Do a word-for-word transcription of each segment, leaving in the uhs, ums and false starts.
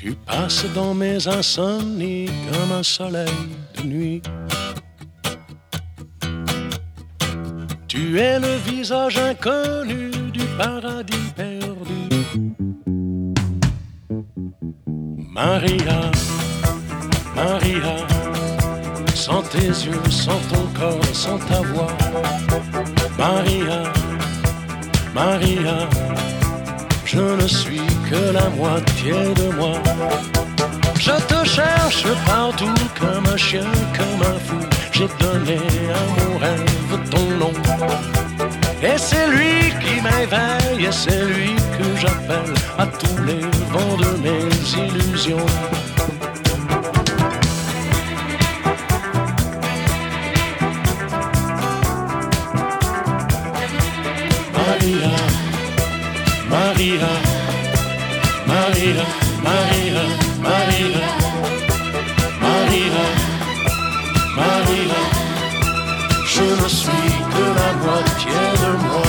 Tu passes dans mes insomnies comme un soleil de nuit. Tu es le visage inconnu du paradis perdu. Maria, Maria, sans tes yeux, sans ton corps, sans ta voix. Maria, Maria, je ne suis que la moitié de moi. Je te cherche partout comme un chien, comme un fou. J'ai donné à mon rêve ton nom. Et c'est lui qui m'éveille, et c'est lui que j'appelle à tous les vents de mes illusions. Maria, Maria, Maria, Maria, Maria, Maria, Maria, je ne suis que la moitié de moi.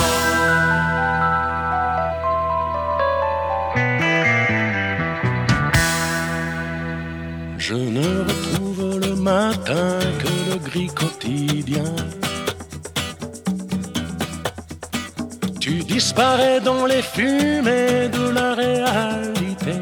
Je ne retrouve le matin que le gris quotidien. Tu disparais dans les fumées de la réalité.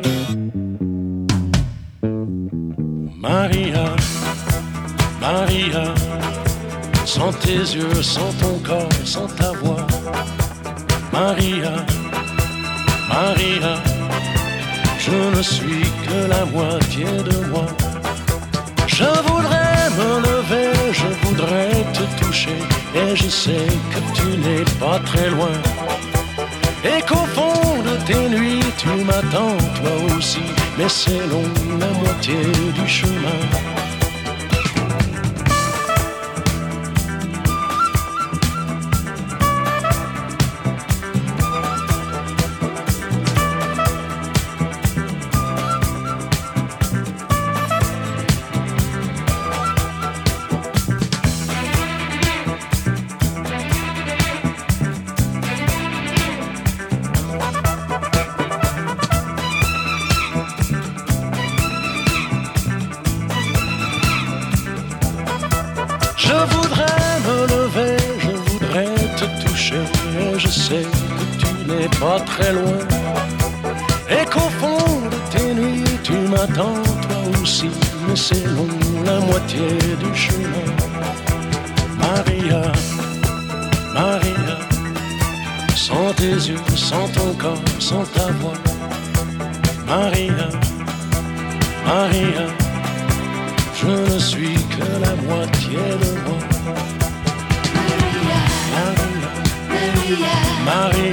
Maria, Maria, sans tes yeux, sans ton corps, sans ta voix. Maria, Maria, je ne suis que la moitié de moi. Je voudrais me lever, je voudrais te toucher, et je sais que tu n'es pas très loin. Et qu'au fond de tes nuits, tu m'attends toi aussi, mais c'est long, la moitié du chemin. Je voudrais me lever, je voudrais te toucher, et je sais que tu n'es pas très loin. Et qu'au fond de tes nuits, tu m'attends toi aussi, mais c'est long, la moitié du chemin. Maria, Maria, sans tes yeux, sans ton corps, sans ta voix. Maria, Maria, je ne suis que la moitié de moi. Maria, Maria, Maria.